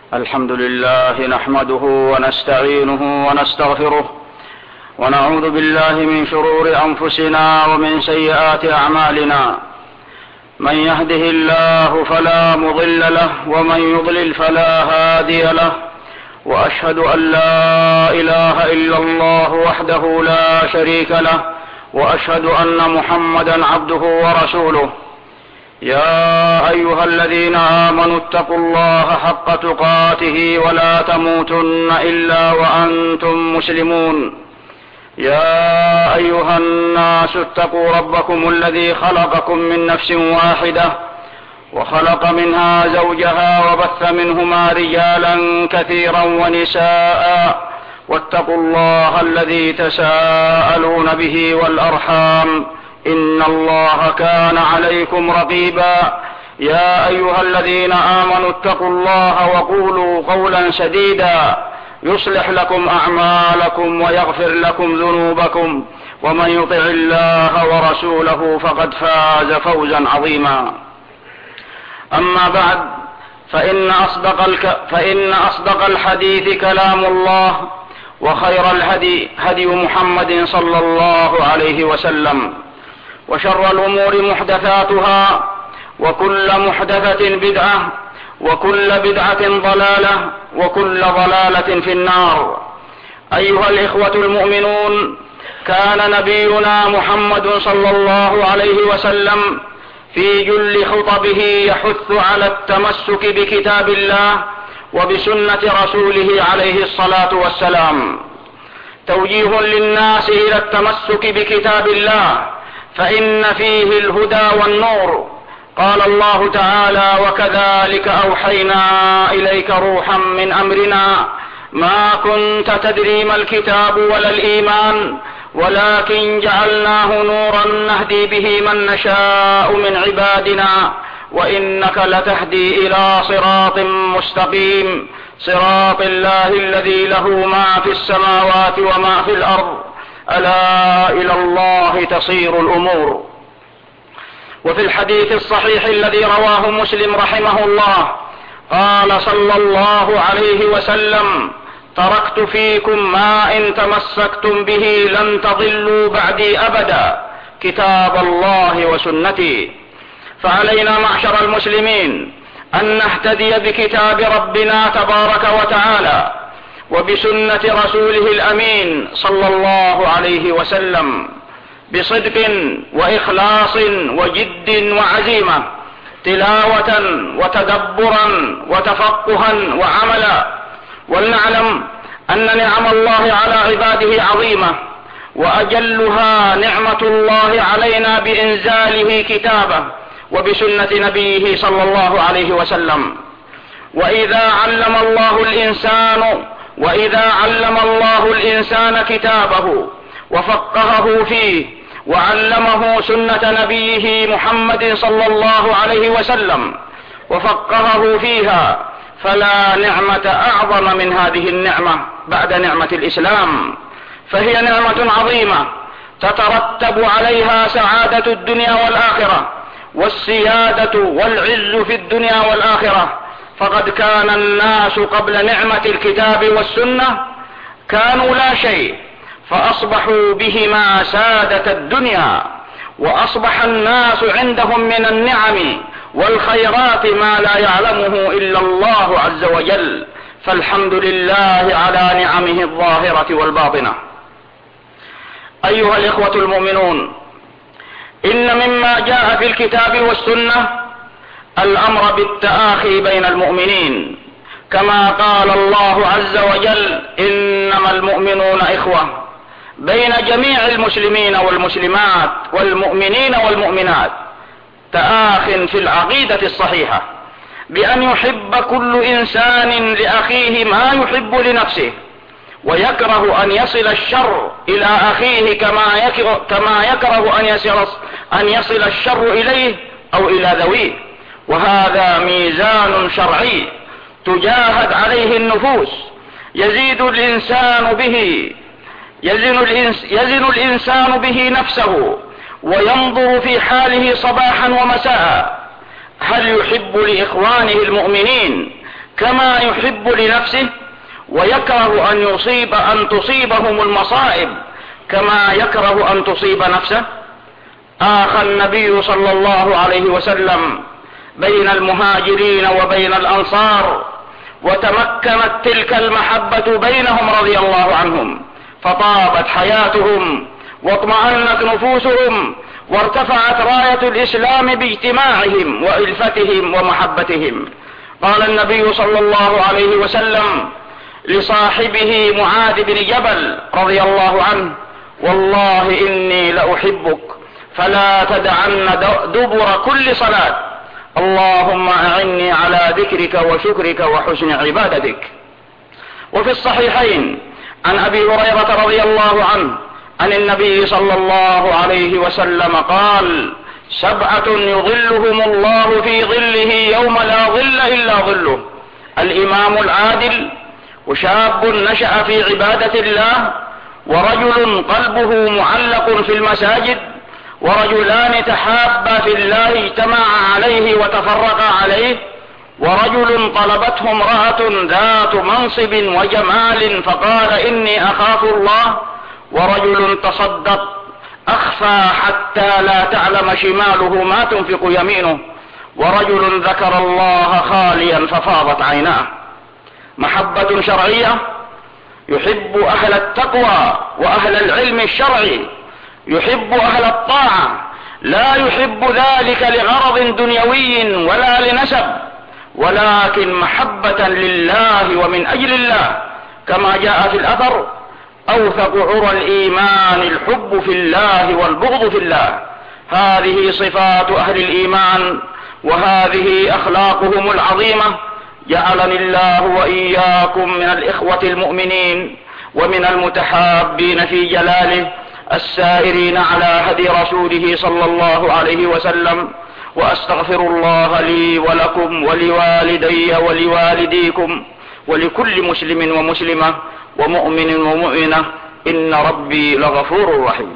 الحمد لله نحمده ونستعينه ونستغفره ونعوذ بالله من شرور أنفسنا ومن سيئات أعمالنا. من يهده الله فلا مضل له ومن يضلل فلا هادي له، وأشهد أن لا إله إلا الله وحده لا شريك له، وأشهد أن محمدا عبده ورسوله. يا أيها الذين آمنوا اتقوا الله حق تقاته ولا تموتن إلا وأنتم مسلمون. يا أيها الناس اتقوا ربكم الذي خلقكم من نفس واحدة وخلق منها زوجها وبث منهما رجالا كثيرا ونساء، واتقوا الله الذي تساءلون به والأرحام إن الله كان عليكم رقيبا. يا أيها الذين آمنوا اتقوا الله وقولوا قولا سديدا يصلح لكم أعمالكم ويغفر لكم ذنوبكم، ومن يطع الله ورسوله فقد فاز فوزا عظيما. أما بعد، فإن أصدق الحديث كلام الله، وخير الهدي هدي محمد صلى الله عليه وسلم، وشر الأمور محدثاتها، وكل محدثة بدعة، وكل بدعة ضلالة، وكل ضلالة في النار. أيها الإخوة المؤمنون، كان نبينا محمد صلى الله عليه وسلم في جل خطبه يحث على التمسك بكتاب الله وبسنة رسوله عليه الصلاة والسلام، توجيه للناس إلى التمسك بكتاب الله، فإن فيه الهدى والنور. قال الله تعالى: وكذلك أوحينا إليك روحا من أمرنا ما كنت تدري ما الكتاب ولا الإيمان ولكن جعلناه نورا نهدي به من نشاء من عبادنا وإنك لتهدي إلى صراط مستقيم، صراط الله الذي له ما في السماوات وما في الأرض، ألا إلى الله تصير الأمور. وفي الحديث الصحيح الذي رواه مسلم رحمه الله قال صلى الله عليه وسلم: تركت فيكم ما إن تمسكتم به لن تضلوا بعدي أبدا، كتاب الله وسنتي. فعلينا معشر المسلمين أن نهتدي بكتاب ربنا تبارك وتعالى وبسنة رسوله الأمين صلى الله عليه وسلم بصدق وإخلاص وجد وعزيمة، تلاوة وتدبرا وتفقها وعملا. ولنعلم أن نعم الله على عباده عظيمة، وأجلها نعمة الله علينا بإنزاله كتابه وبسنة نبيه صلى الله عليه وسلم. وإذا علم الله الإنسان كتابه وفقهه فيه وعلمه سنة نبيه محمد صلى الله عليه وسلم وفقهه فيها، فلا نعمة أعظم من هذه النعمة بعد نعمة الإسلام، فهي نعمة عظيمة تترتب عليها سعادة الدنيا والآخرة والسيادة والعز في الدنيا والآخرة. فقد كان الناس قبل نعمة الكتاب والسنة كانوا لا شيء، فأصبحوا بهما سادة الدنيا، وأصبح الناس عندهم من النعم والخيرات ما لا يعلمه إلا الله عز وجل، فالحمد لله على نعمه الظاهرة والباطنة. أيها الإخوة المؤمنون، إن مما جاء في الكتاب والسنة الأمر بالتآخي بين المؤمنين، كما قال الله عز وجل: إنما المؤمنون إخوة، بين جميع المسلمين والمسلمات والمؤمنين والمؤمنات، تآخ في العقيدة الصحيحة، بأن يحب كل إنسان لأخيه ما يحب لنفسه، ويكره أن يصل الشر إلى أخيه كما يكره أن يصل الشر إليه أو إلى ذويه. وهذا ميزان شرعي تجاهد عليه النفوس، يزن الإنسان به نفسه وينظر في حاله صباحا ومساء، هل يحب لإخوانه المؤمنين كما يحب لنفسه، ويكره أن تصيبهم المصائب كما يكره أن تصيب نفسه. آخى النبي صلى الله عليه وسلم بين المهاجرين وبين الأنصار، وتمكنت تلك المحبة بينهم رضي الله عنهم، فطابت حياتهم واطمأنت نفوسهم، وارتفعت راية الإسلام باجتماعهم وإلفتهم ومحبتهم. قال النبي صلى الله عليه وسلم لصاحبه معاذ بن جبل رضي الله عنه: والله إني لأحبك فلا تدعن دبر كل صلاة اللهم أعني على ذكرك وشكرك وحسن عبادتك. وفي الصحيحين عن أبي هريرة رضي الله عنه عن النبي صلى الله عليه وسلم قال: 7 يظلهم الله في ظله يوم لا ظل إلا ظله: الإمام العادل، وشاب نشأ في عبادة الله، ورجل قلبه معلق في المساجد، ورجلان تحابا في الله اجتمعا عليه وتفرقا عليه، ورجل طلبته امرأة ذات منصب وجمال فقال إني أخاف الله، ورجل تصدق أخفى حتى لا تعلم شماله ما تنفق يمينه، ورجل ذكر الله خاليا ففاضت عيناه. محبة شرعية: يحب أهل التقوى وأهل العلم الشرعي، يحب أهل الطاعة، لا يحب ذلك لغرض دنيوي ولا لنسب، ولكن محبة لله ومن أجل الله، كما جاء في الأثر: أوثق عرى الإيمان الحب في الله والبغض في الله. هذه صفات أهل الإيمان، وهذه أخلاقهم العظيمة. جعلني الله وإياكم من الإخوة المؤمنين ومن المتحابين في جلاله، السائرين على هدي رسوله صلى الله عليه وسلم. وأستغفر الله لي ولكم ولوالدي ولوالديكم ولكل مسلم ومسلمة ومؤمن ومؤمنة، إن ربي لغفور رحيم.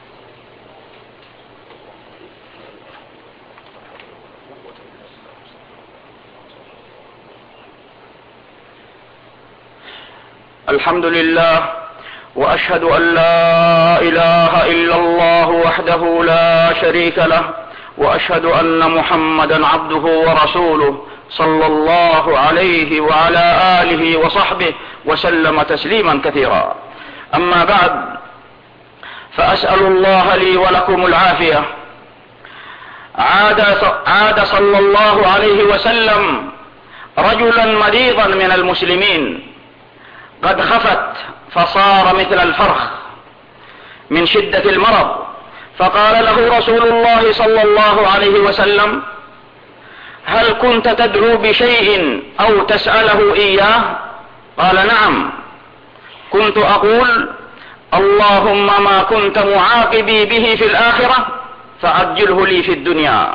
الحمد لله، وأشهد أن لا إله إلا الله وحده لا شريك له، وأشهد أن محمدا عبده ورسوله صلى الله عليه وعلى آله وصحبه وسلم تسليما كثيرا. أما بعد، فأسأل الله لي ولكم العافية. عاد صلى الله عليه وسلم رجلا مريضا من المسلمين، قد خفت فصار مثل الفرخ من شدة المرض، فقال له رسول الله صلى الله عليه وسلم: هل كنت تدعو بشيء أو تسأله إياه؟ قال: نعم، كنت أقول: اللهم ما كنت معاقبي به في الآخرة فعجله لي في الدنيا.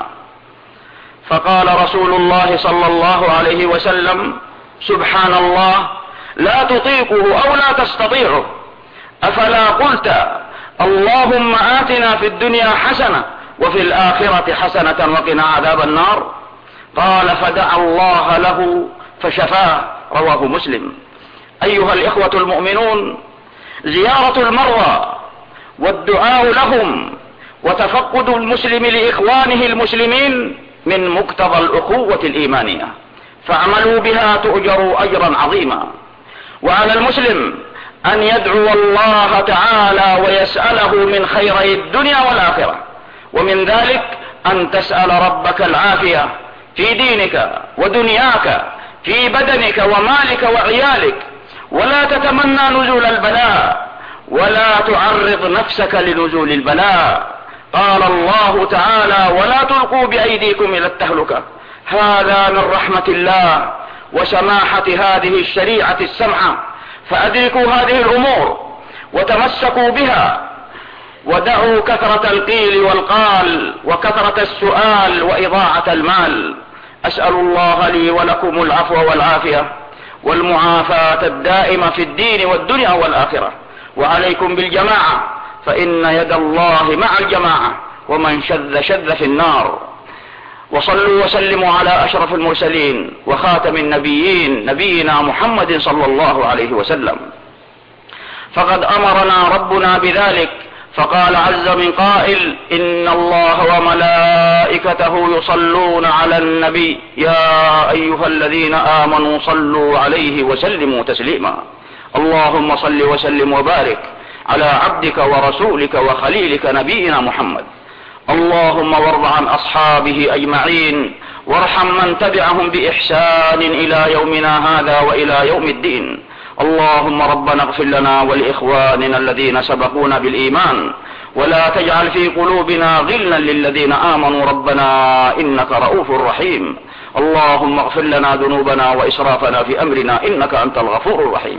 فقال رسول الله صلى الله عليه وسلم: سبحان الله، لا تطيقه أو لا تستطيعه، أفلا قلت اللهم آتنا في الدنيا حسنة وفي الآخرة حسنة وقنا عذاب النار؟ قال: فدعا الله له فشفاه. رواه مسلم. أيها الإخوة المؤمنون، زيارة المرضى والدعاء لهم وتفقد المسلم لإخوانه المسلمين من مقتضى الأخوة الإيمانية، فاعملوا بها تؤجروا أجرا عظيما. وعلى المسلم أن يدعو الله تعالى ويسأله من خيري الدنيا والآخرة، ومن ذلك أن تسأل ربك العافية في دينك ودنياك، في بدنك ومالك وعيالك، ولا تتمنى نزول البلاء ولا تعرض نفسك لنزول البلاء. قال الله تعالى: ولا تلقوا بأيديكم إلى التهلكة. هذا من رحمة الله وسماحة هذه الشريعة السمحة، فأدركوا هذه الأمور وتمسكوا بها، ودعوا كثرة القيل والقال وكثرة السؤال وإضاعة المال. أسأل الله لي ولكم العفو والعافية والمعافاة الدائمة في الدين والدنيا والآخرة. وعليكم بالجماعة، فإن يد الله مع الجماعة، ومن شذ شذ في النار. وصلوا وسلموا على أشرف المرسلين وخاتم النبيين نبينا محمد صلى الله عليه وسلم. فقد أمرنا ربنا بذلك، فقال عز من قائل: إن الله وملائكته يصلون على النبي يا أيها الذين آمنوا صلوا عليه وسلموا تسليما. اللهم صل وسلم وبارك على عبدك ورسولك وخليلك نبينا محمد. اللهم وارض عن أصحابه أجمعين، وارحم من تبعهم بإحسان إلى يومنا هذا وإلى يوم الدين. اللهم ربنا اغفر لنا ولإخواننا الذين سبقونا بالإيمان، ولا تجعل في قلوبنا غلا للذين آمنوا ربنا إنك رؤوف رحيم. اللهم اغفر لنا ذنوبنا وإسرافنا في أمرنا إنك أنت الغفور الرحيم.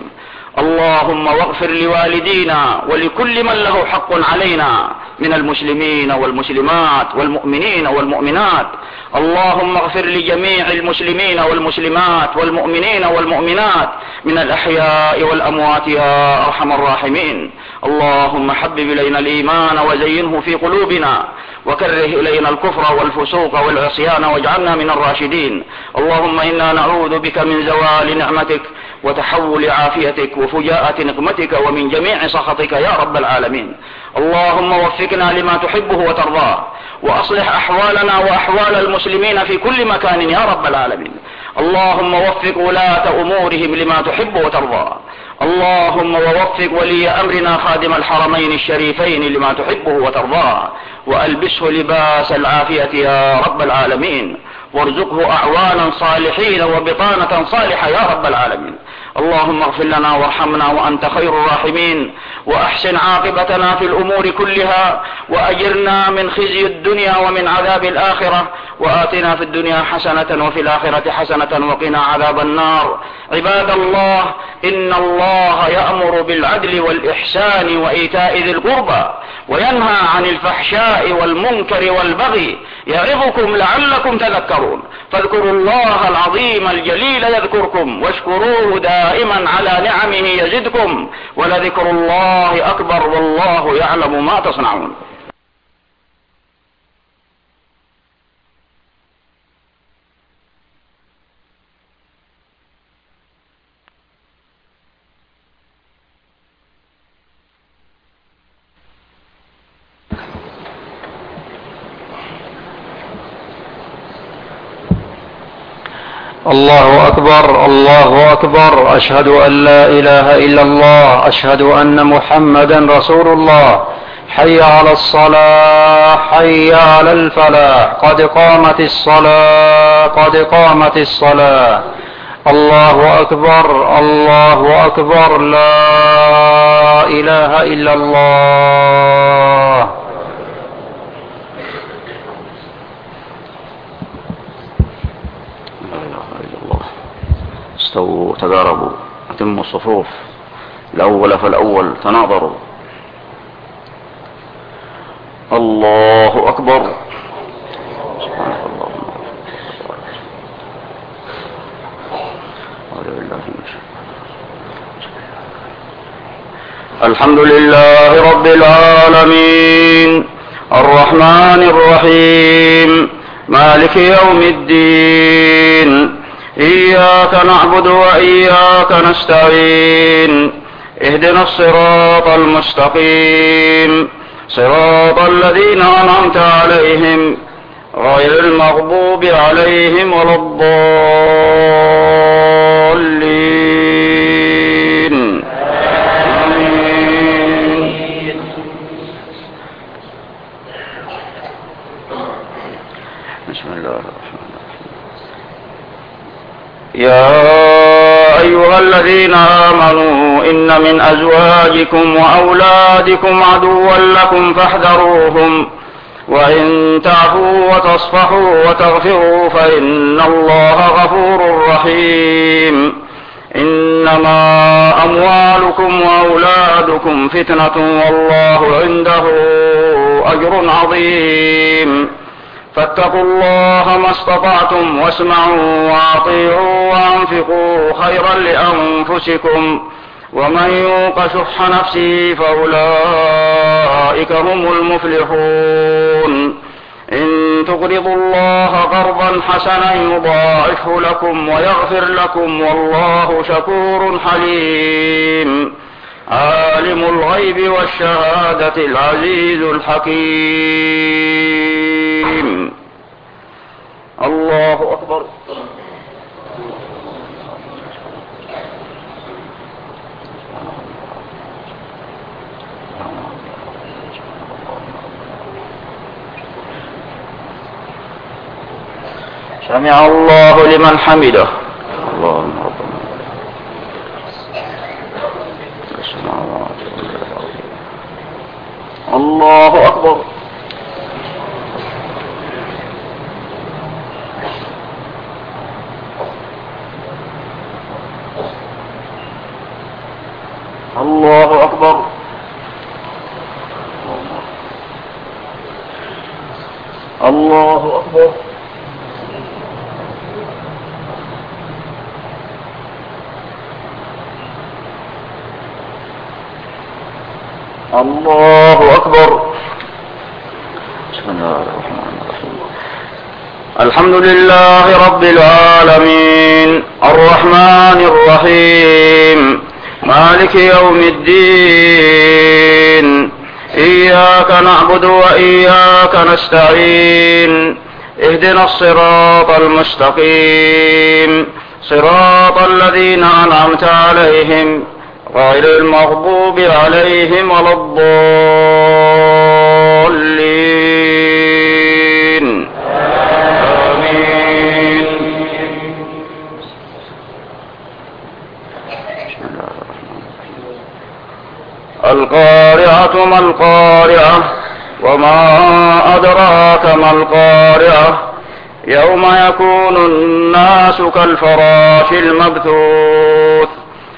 اللهم واغفر لوالدينا ولكل من له حق علينا من المسلمين والمسلمات والمؤمنين والمؤمنات. اللهم اغفر لجميع المسلمين والمسلمات والمؤمنين والمؤمنات من الأحياء والأموات يا أرحم الراحمين. اللهم حبب إلينا الإيمان وزينه في قلوبنا، وكره إلينا الكفر والفسوق والعصيان واجعلنا من الراشدين. اللهم إنا نعوذ بك من زوال نعمتك وتحول عافيتك وفجاءة نقمتك ومن جميع سخطك يا رب العالمين. اللهم وفقنا لما تحبه وترضاه، وأصلح أحوالنا وأحوال المسلمين في كل مكان يا رب العالمين. اللهم وفق ولاة أمورهم لما تحب وترضى. اللهم ووفق ولي أمرنا خادم الحرمين الشريفين لما تحبه وترضاه، وألبسه لباس العافية يا رب العالمين، وارزقه أعوانا صالحين وبطانة صالحة يا رب العالمين. اللهم اغفر لنا وارحمنا وأنت خير الراحمين، وأحسن عاقبتنا في الأمور كلها، وأجرنا من خزي الدنيا ومن عذاب الآخرة، وآتنا في الدنيا حسنة وفي الآخرة حسنة وقنا عذاب النار. عباد الله، إن الله يأمر بالعدل والإحسان وإيتاء ذي القربى، وينهى عن الفحشاء والمنكر والبغي، يعظكم لعلكم تذكرون. فاذكروا الله العظيم الجليل يذكركم، واشكروه دائما على نعمه يزدكم، ولذكر الله أكبر والله يعلم ما تصنعون. الله أكبر الله أكبر، أشهد أن لا إله إلا الله، أشهد أن محمدا رسول الله. حي على الصلاة، حي على الفلاح، قد قامت الصلاة، قد قامت الصلاة. الله أكبر الله أكبر، لا إله إلا الله. استووا تقاربوا، أتموا الصفوف، الأول فالأول، تناظروا. الله أكبر. سبحانك اللهم الحمد لله رب العالمين، الرحمن الرحيم، مالك يوم الدين. إياك نعبد وإياك نستعين، اهدنا الصراط المستقيم، صراط الذين أنعمت عليهم غير المغضوب عليهم ولا الضالين. آمين. بسم الله الرحمن الرحيم. يا أيها الذين آمنوا إن من أزواجكم وأولادكم عدوا لكم فاحذروهم، وإن تعفوا وتصفحوا وتغفروا فإن الله غفور رحيم. إنما أموالكم وأولادكم فتنة والله عنده أجر عظيم. فاتقوا الله ما استطعتم، واسمعوا وأطيعوا وأنفقوا خيرا لأنفسكم، ومن يوق شح نفسه فأولئك هم المفلحون. إن تقرضوا الله قرضا حسنا يضاعفه لكم ويغفر لكم والله شكور حليم عالم الغيب والشهادة العزيز الحكيم. الله أكبر. سمع الله لمن حمده. اللهم ربنا الله أكبر. الله أكبر. الله أكبر. الله أكبر. بسم الله الرحمن الرحيم. الحمد لله رب العالمين الرحمن الرحيم مالك يوم الدين إياك نعبد وإياك نستعين اهدنا الصراط المستقيم صراط الذين أنعمت عليهم غير المغضوب عليهم ولا الضالين آمين. القارعة ما القارعة وما أدراك ما القارعة يوم يكون الناس كالفراش المبثوث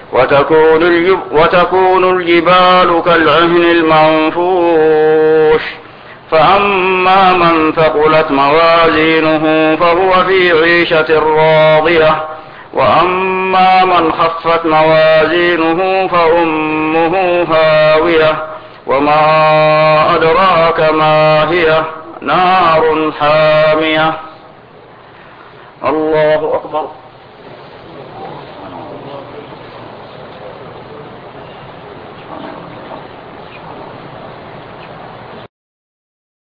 وتكون الجبال كالعهن المنفوش فأما من ثقلت موازينه فهو في عيشة راضية وأما من خفت موازينه فأمه هاوية وما أدراك ما هي نار حامية. الله أكبر.